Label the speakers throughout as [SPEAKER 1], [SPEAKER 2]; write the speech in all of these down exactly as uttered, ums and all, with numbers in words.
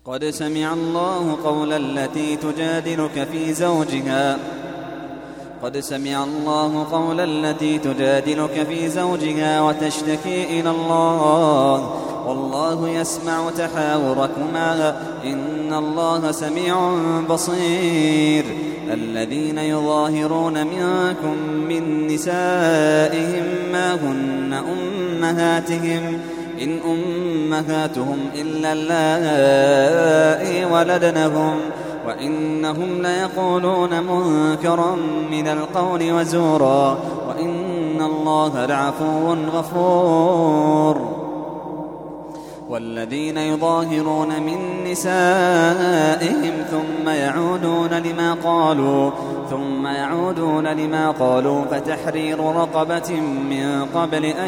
[SPEAKER 1] قد سمع الله قول التي تجادلك في زوجها قد سمع الله قول التي تجادلك في زوجها وتشتكي إلى الله والله يسمع تحاوركما إن الله سميع بصير. الذين يظاهرون منكم من نسائهم ما هن أمهاتهم إن أمهاتهم إلا اللائي ولدنهم وإنهم ليقولون منكرا من القول وزورا وإن الله لعفو غفور. والذين يظاهرون من نسائهم ثم يعودون لما قالوا ثم يعودون لما قالوا فتحرير رقبة من قبل أن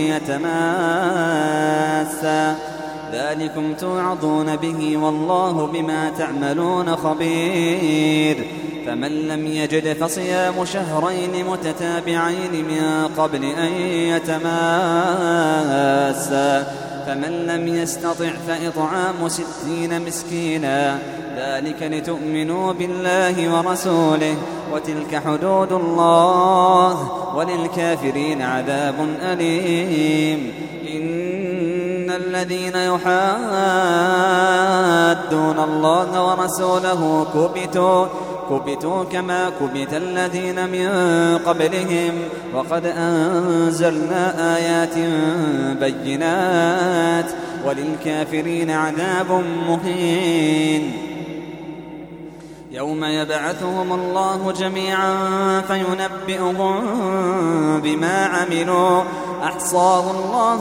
[SPEAKER 1] يتماسا ذلكم توعظون به والله بما تعملون خبير. فمن لم يجد فصيام شهرين متتابعين من قبل أن يتماسا فمن لم يستطع فإطعام ستين مسكينا ذلك لتؤمنوا بالله ورسوله وتلك حدود الله وللكافرين عذاب أليم. إن الذين يحادون الله ورسوله كبتوا كبتوا كما كبت الذين من قبلهم وقد أنزلنا آيات بينات وللكافرين عذاب مهين. يوم يبعثهم الله جميعا فينبئهم بما عملوا أحصاه الله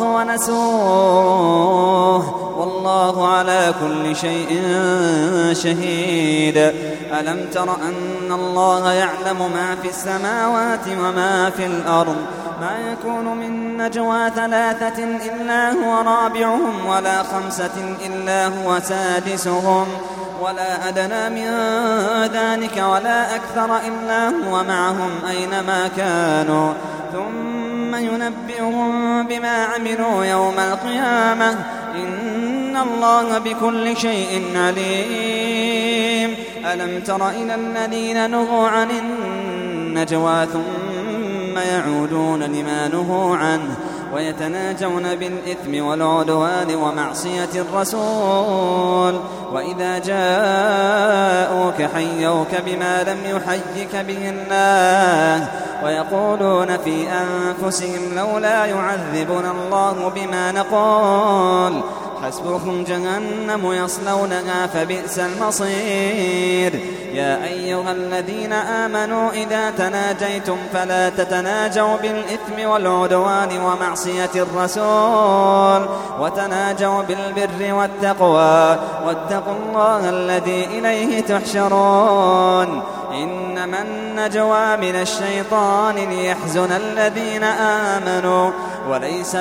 [SPEAKER 1] ونسوه والله على كل شيء شهيد. ألم تر أن الله يعلم ما في السماوات وما في الأرض ما يكون من نجوى ثلاثة إلا هو رابعهم ولا خمسة إلا هو سادسهم ولا أدنى من ذلك ولا أكثر إلا هو معهم أينما كانوا ثم ينبئهم بما عملوا يوم القيامة إن الله بكل شيء عليم. ألم تر إلى الذين نهوا عن النجوى ثم يعودون لما نهوا عنه ويتناجون بالإثم والعدوان ومعصية الرسول وإذا جاءوك حيوك بما لم يحيك به الله ويقولون في أنفسهم لولا يعذبنا الله بما نقول حسبهم جهنم يصلونها فبئس المصير. يا أيها الذين آمنوا إذا تناجيتم فلا تتناجوا بالإثم والعدوان ومعصية الرسول وتناجوا بالبر والتقوى واتقوا الله الذي إليه تحشرون. إنما النجوى من الشيطان ليحزن الذين آمنوا وليس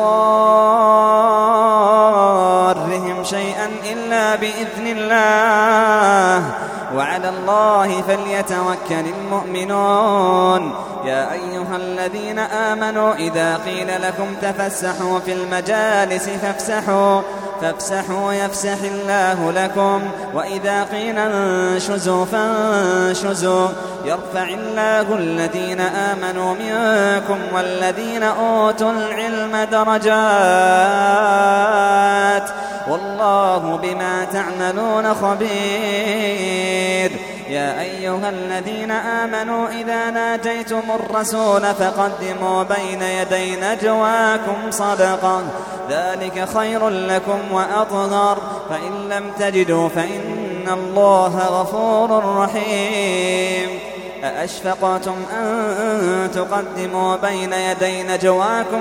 [SPEAKER 1] بضارهم شيئا إلا بإذن الله وعلى الله فليتوكل المؤمنون. يا أيها الذين آمنوا إذا قيل لكم تفسحوا في المجالس فافسحوا فافسحوا يفسح الله لكم وإذا قيل انشزوا فانشزوا يرفع الله الذين آمنوا منكم والذين أوتوا العلم درجات والله بما تعملون خبير. يا أيها الذين آمنوا إذا ناجيتم الرسول فقدموا بين يدي نجواكم صدقة ذلك خير لكم وأطهر فإن لم تجدوا فإن الله غفور رحيم. أأشفقتم أن تقدموا بين يدي نجواكم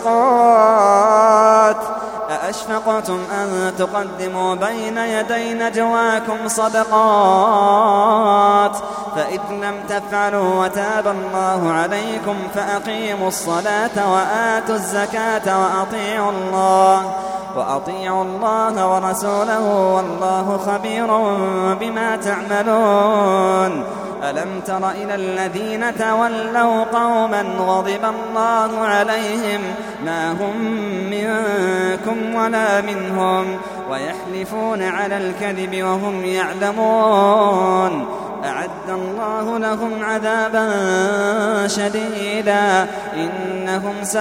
[SPEAKER 1] صدقات أأشفقتم أن تقدموا بين يدي نجواكم صدقات فإذ لم تفعلوا وتاب الله عليكم فأقيموا الصلاة وآتوا الزكاة وأطيعوا الله وأطيعوا الله ورسوله والله خبير بما تعملون. ألم تر إلى الذين تولوا قوما غضب الله عليهم ما هم منكم ولا منهم ويحلفون على الكذب وهم يعلمون. أعد الله لهم عذابا شديدا إنهم ساء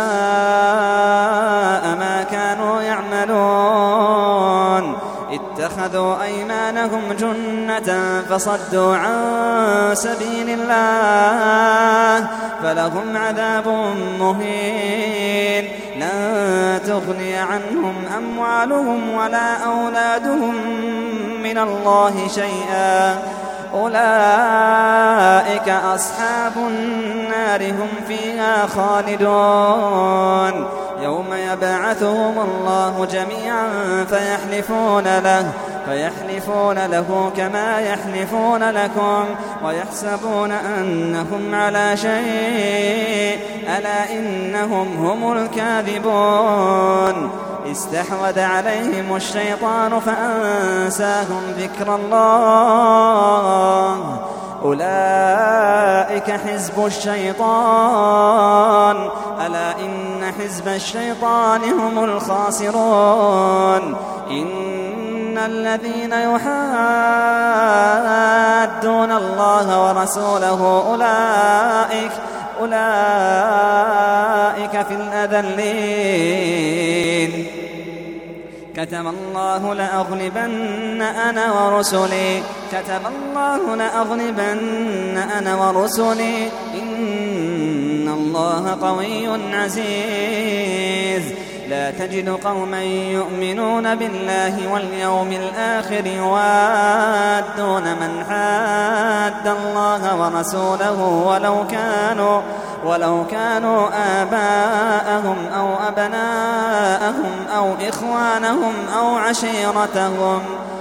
[SPEAKER 1] ما كانوا يعملون. اتخذوا أيمانهم جنة فصدوا عن سبيل الله فلهم عذاب مهين. لن تغني عنهم أموالهم ولا أولادهم من الله شيئا أولئك أصحاب النار هم فيها خالدون. يوم يبعثهم الله جميعا فيحلفون له فيحلفون له كما يحلفون لكم ويحسبون أنهم على شيء ألا إنهم هم الكاذبون. استحوذ عليهم الشيطان فأنساهم ذكر الله أولئك حزب الشيطان ألا إن حزب الشيطان هم الخاسرون. إن الذين يحادون الله ورسوله أولئك أولئك في الأذلين. كتب الله لأغلبن أنا ورسلي كتب الله لأغلبن أنا ورسلي إن الله قوي عزيز. لا تجد قوما يؤمنون بالله واليوم الآخر يوادون من حاد الله ورسوله ولو كانوا ولو كانوا آباءهم أو أبناءهم أو إخوانهم أو عشيرتهم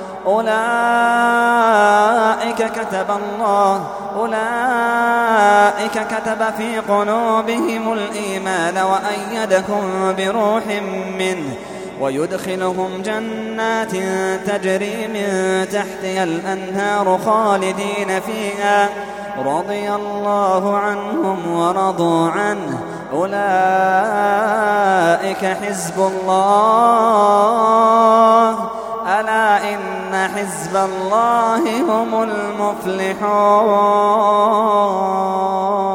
[SPEAKER 1] أولئك كتب الله أولئك كتب في قلوبهم الإيمان وأيدهم بروح منه ويدخلهم جنات تجري من تحتها الأنهار خالدين فيها رضي الله عنهم ورضوا عنه أولئك حزب الله ألا إن حزب الله هم المفلحون.